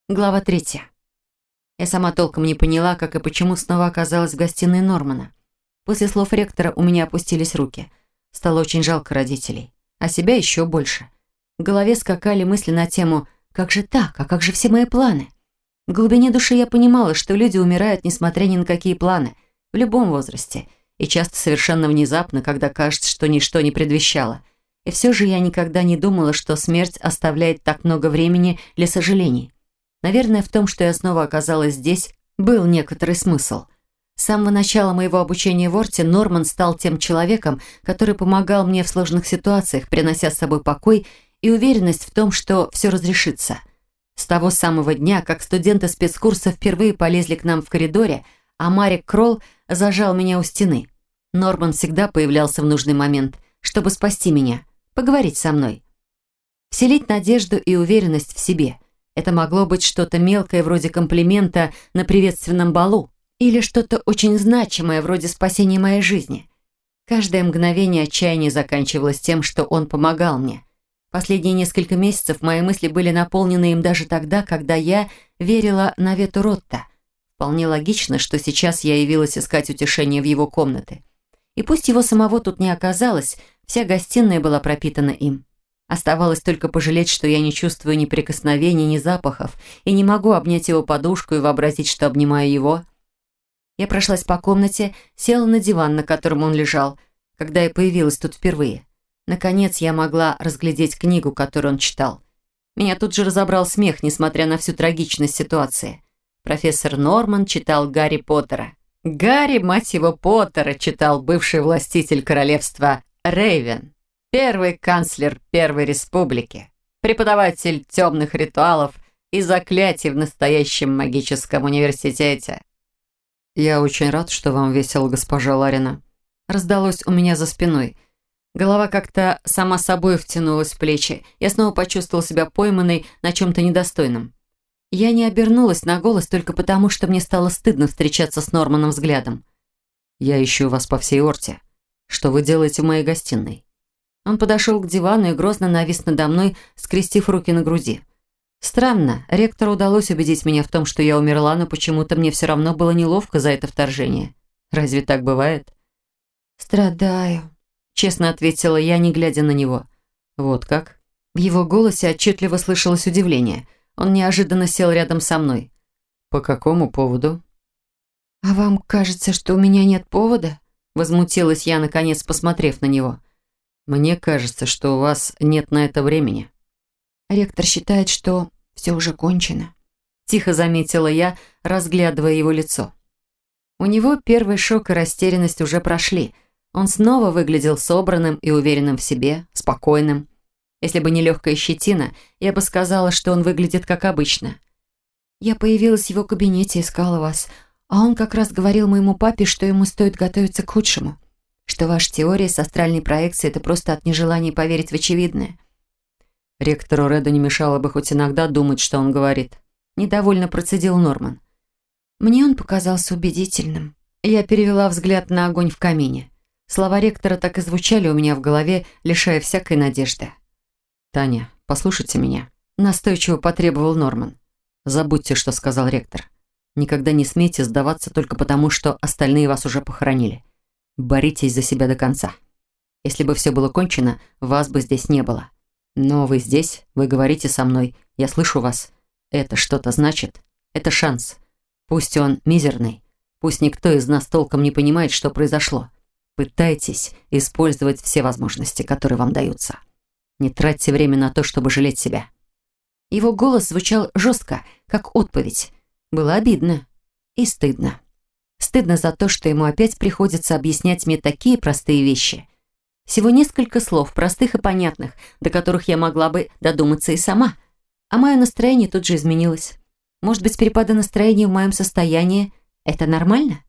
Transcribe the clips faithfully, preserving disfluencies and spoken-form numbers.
Глава третья. Я сама толком не поняла, как и почему снова оказалась в гостиной Нормана. После слов ректора у меня опустились руки. Стало очень жалко родителей. А себя еще больше. В голове скакали мысли на тему «Как же так? А как же все мои планы?» В глубине души я понимала, что люди умирают, несмотря ни на какие планы, в любом возрасте, и часто совершенно внезапно, когда кажется, что ничто не предвещало. И все же я никогда не думала, что смерть оставляет так много времени для сожалений. Наверное, в том, что я снова оказалась здесь, был некоторый смысл. С самого начала моего обучения в Орте Норман стал тем человеком, который помогал мне в сложных ситуациях, принося с собой покой и уверенность в том, что все разрешится. С того самого дня, как студенты спецкурса впервые полезли к нам в коридоре, а Марик Кролл зажал меня у стены. Норман всегда появлялся в нужный момент, чтобы спасти меня, поговорить со мной. Вселить надежду и уверенность в себе – это могло быть что-то мелкое, вроде комплимента на приветственном балу, или что-то очень значимое, вроде спасения моей жизни. Каждое мгновение отчаяния заканчивалось тем, что он помогал мне. Последние несколько месяцев мои мысли были наполнены им даже тогда, когда я верила навету Ротта. Вполне логично, что сейчас я явилась искать утешение в его комнаты. И пусть его самого тут не оказалось, вся гостиная была пропитана им. Оставалось только пожалеть, что я не чувствую ни прикосновений, ни запахов, и не могу обнять его подушку и вообразить, что обнимаю его. Я прошлась по комнате, села на диван, на котором он лежал, когда я появилась тут впервые. Наконец я могла разглядеть книгу, которую он читал. Меня тут же разобрал смех, несмотря на всю трагичность ситуации. Профессор Норман читал Гарри Поттера. Гарри, мать его, Поттера читал бывший властитель королевства Рейвен. Первый канцлер Первой Республики, преподаватель темных ритуалов и заклятий в настоящем магическом университете. «Я очень рад, что вам весело, госпожа Ларина». Раздалось у меня за спиной. Голова как-то сама собой втянулась в плечи. Я снова почувствовала себя пойманной на чем-то недостойном. Я не обернулась на голос только потому, что мне стало стыдно встречаться с Норманом взглядом. «Я ищу вас по всей Орте. Что вы делаете в моей гостиной?» Он подошел к дивану и грозно навис надо мной, скрестив руки на груди. Странно, ректору удалось убедить меня в том, что я умерла, но почему-то мне все равно было неловко за это вторжение. Разве так бывает? «Страдаю», — честно ответила я, не глядя на него. «Вот как?» В его голосе отчетливо слышалось удивление. Он неожиданно сел рядом со мной. «По какому поводу?» «А вам кажется, что у меня нет повода?» Возмутилась я, наконец, посмотрев на него. «Мне кажется, что у вас нет на это времени». «Ректор считает, что все уже кончено», — тихо заметила я, разглядывая его лицо. У него первый шок и растерянность уже прошли. Он снова выглядел собранным и уверенным в себе, спокойным. Если бы не легкая щетина, я бы сказала, что он выглядит как обычно. «Я появилась в его кабинете, искала вас, а он как раз говорил моему папе, что ему стоит готовиться к худшему. Что ваша теория с астральной проекцией – это просто от нежелания поверить в очевидное». Ректору Реду не мешало бы хоть иногда думать, что он говорит. Недовольно процедил Норман. Мне он показался убедительным. Я перевела взгляд на огонь в камине. Слова ректора так и звучали у меня в голове, лишая всякой надежды. «Таня, послушайте меня», – настойчиво потребовал Норман. «Забудьте, что сказал ректор. Никогда не смейте сдаваться только потому, что остальные вас уже похоронили. Боритесь за себя до конца. Если бы все было кончено, вас бы здесь не было. Но вы здесь, вы говорите со мной, я слышу вас. Это что-то значит. Это шанс. Пусть он мизерный, пусть никто из нас толком не понимает, что произошло. Пытайтесь использовать все возможности, которые вам даются. Не тратьте время на то, чтобы жалеть себя». Его голос звучал жестко, как отповедь. Было обидно и стыдно. Стыдно за то, что ему опять приходится объяснять мне такие простые вещи. Всего несколько слов, простых и понятных, до которых я могла бы додуматься и сама. А мое настроение тут же изменилось. Может быть, перепады настроения в моем состоянии – это нормально?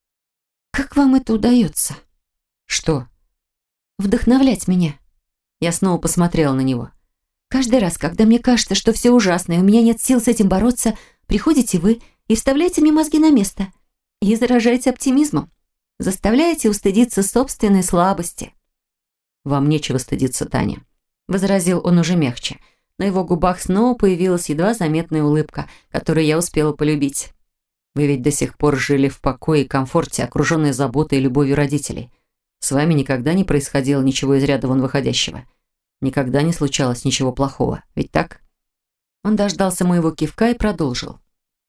Как вам это удается? Что? Вдохновлять меня. Я снова посмотрела на него. Каждый раз, когда мне кажется, что все ужасно, и у меня нет сил с этим бороться, приходите вы и вставляете мне мозги на место. И заражаете оптимизмом. Заставляете устыдиться собственной слабости. «Вам нечего стыдиться, Таня», — возразил он уже мягче. На его губах снова появилась едва заметная улыбка, которую я успела полюбить. Вы ведь до сих пор жили в покое и комфорте, окруженной заботой и любовью родителей. С вами никогда не происходило ничего из ряда вон выходящего. Никогда не случалось ничего плохого, ведь так? Он дождался моего кивка и продолжил.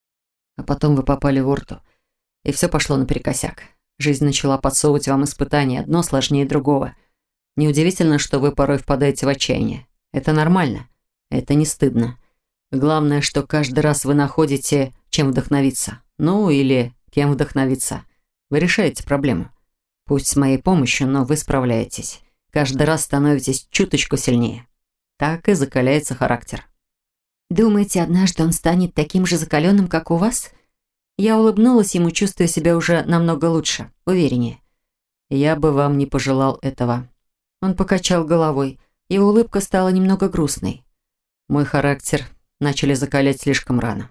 А потом вы попали в Орту, и все пошло наперекосяк. Жизнь начала подсовывать вам испытания, одно сложнее другого. Неудивительно, что вы порой впадаете в отчаяние. Это нормально. Это не стыдно. Главное, что каждый раз вы находите, чем вдохновиться. Ну, или кем вдохновиться. Вы решаете проблему. Пусть с моей помощью, но вы справляетесь. Каждый раз становитесь чуточку сильнее. Так и закаляется характер. Думаете, однажды он станет таким же закаленным, как у вас? Я улыбнулась ему, чувствуя себя уже намного лучше, увереннее. Я бы вам не пожелал этого. Он покачал головой. Его улыбка стала немного грустной. Мой характер начали закалять слишком рано.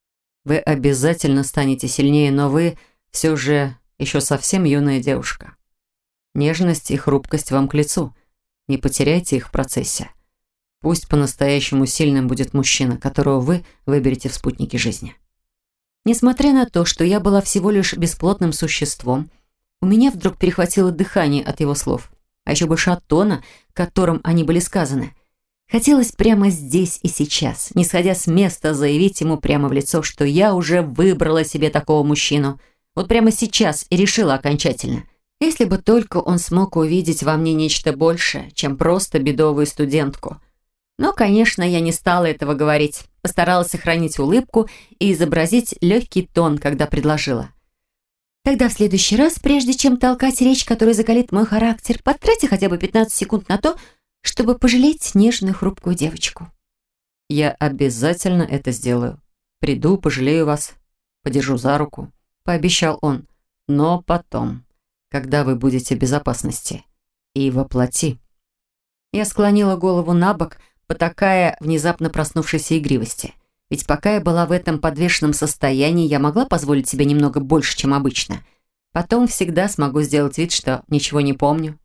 Вы обязательно станете сильнее, но вы все же еще совсем юная девушка. Нежность и хрупкость вам к лицу. Не потеряйте их в процессе. Пусть по-настоящему сильным будет мужчина, которого вы выберете в спутнике жизни. Несмотря на то, что я была всего лишь бесплотным существом, у меня вдруг перехватило дыхание от его слов, а еще больше от тона, которым они были сказаны. Хотелось прямо здесь и сейчас, не сходя с места, заявить ему прямо в лицо, что я уже выбрала себе такого мужчину. Вот прямо сейчас и решила окончательно. Если бы только он смог увидеть во мне нечто большее, чем просто бедовую студентку. Но, конечно, я не стала этого говорить. Постаралась сохранить улыбку и изобразить легкий тон, когда предложила. Тогда в следующий раз, прежде чем толкать речь, которая закалит мой характер, потратьте хотя бы пятнадцать секунд на то, чтобы пожалеть нежную хрупкую девочку. Я обязательно это сделаю. Приду, пожалею вас, подержу за руку, пообещал он. Но потом, когда вы будете в безопасности. И воплоти. Я склонила голову на бок, потакая внезапно проснувшейся игривости. Ведь пока я была в этом подвешенном состоянии, я могла позволить себе немного больше, чем обычно. Потом всегда смогу сделать вид, что ничего не помню.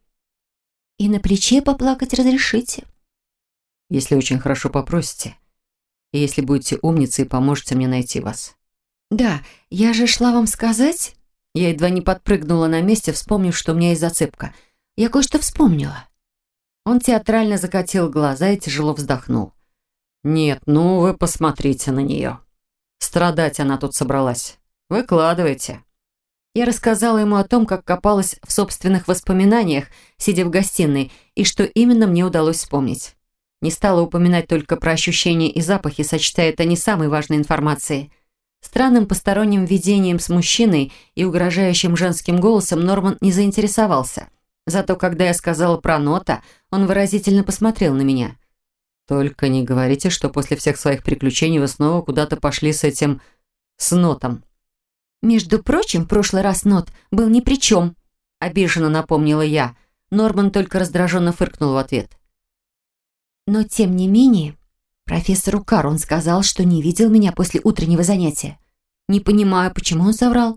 И на плече поплакать разрешите? Если очень хорошо попросите. И если будете умницей и поможете мне найти вас. Да, я же шла вам сказать. Я едва не подпрыгнула на месте, вспомнив, что у меня есть зацепка. Я кое-что вспомнила. Он театрально закатил глаза и тяжело вздохнул. «Нет, ну вы посмотрите на нее. Страдать она тут собралась. Выкладывайте». Я рассказала ему о том, как копалась в собственных воспоминаниях, сидя в гостиной, и что именно мне удалось вспомнить. Не стала упоминать только про ощущения и запахи, сочетая это не самой важной информацией. Странным посторонним видением с мужчиной и угрожающим женским голосом Норман не заинтересовался. Зато когда я сказала про Нота, он выразительно посмотрел на меня. «Только не говорите, что после всех своих приключений вы снова куда-то пошли с этим... с Нотом». «Между прочим, в прошлый раз Нот был ни при чем», — обиженно напомнила я. Норман только раздраженно фыркнул в ответ. «Но тем не менее, профессору Кару он сказал, что не видел меня после утреннего занятия. Не понимаю, почему он соврал».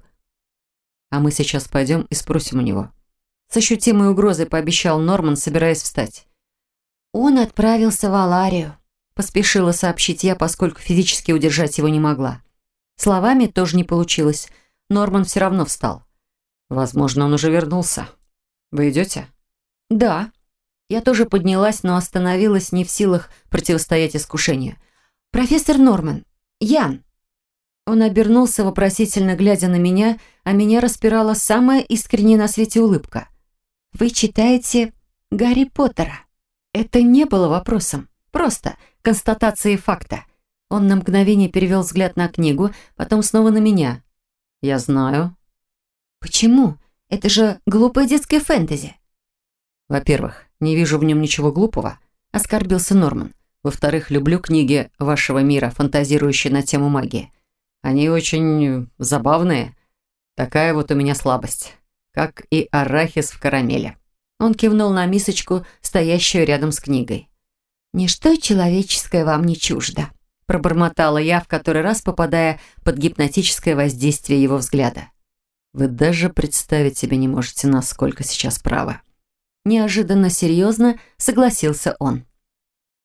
«А мы сейчас пойдем и спросим у него». С ощутимой угрозой пообещал Норман, собираясь встать. «Он отправился в Аларию», — поспешила сообщить я, поскольку физически удержать его не могла. Словами тоже не получилось. Норман все равно встал. «Возможно, он уже вернулся. Вы идете?» «Да». Я тоже поднялась, но остановилась не в силах противостоять искушению. «Профессор Норман, Ян». Он обернулся, вопросительно глядя на меня, а меня распирала самая искренняя на свете улыбка. «Вы читаете Гарри Поттера?» Это не было вопросом, просто констатацией факта. Он на мгновение перевел взгляд на книгу, потом снова на меня. «Я знаю». «Почему? Это же глупое детское фэнтези». «Во-первых, не вижу в нем ничего глупого», — оскорбился Норман. «Во-вторых, люблю книги вашего мира, фантазирующие на тему магии. Они очень забавные. Такая вот у меня слабость, как и арахис в карамели». Он кивнул на мисочку, стоящую рядом с книгой. «Ничто человеческое вам не чуждо», — пробормотала я, в который раз попадая под гипнотическое воздействие его взгляда. «Вы даже представить себе не можете, насколько сейчас правы». Неожиданно серьезно согласился он.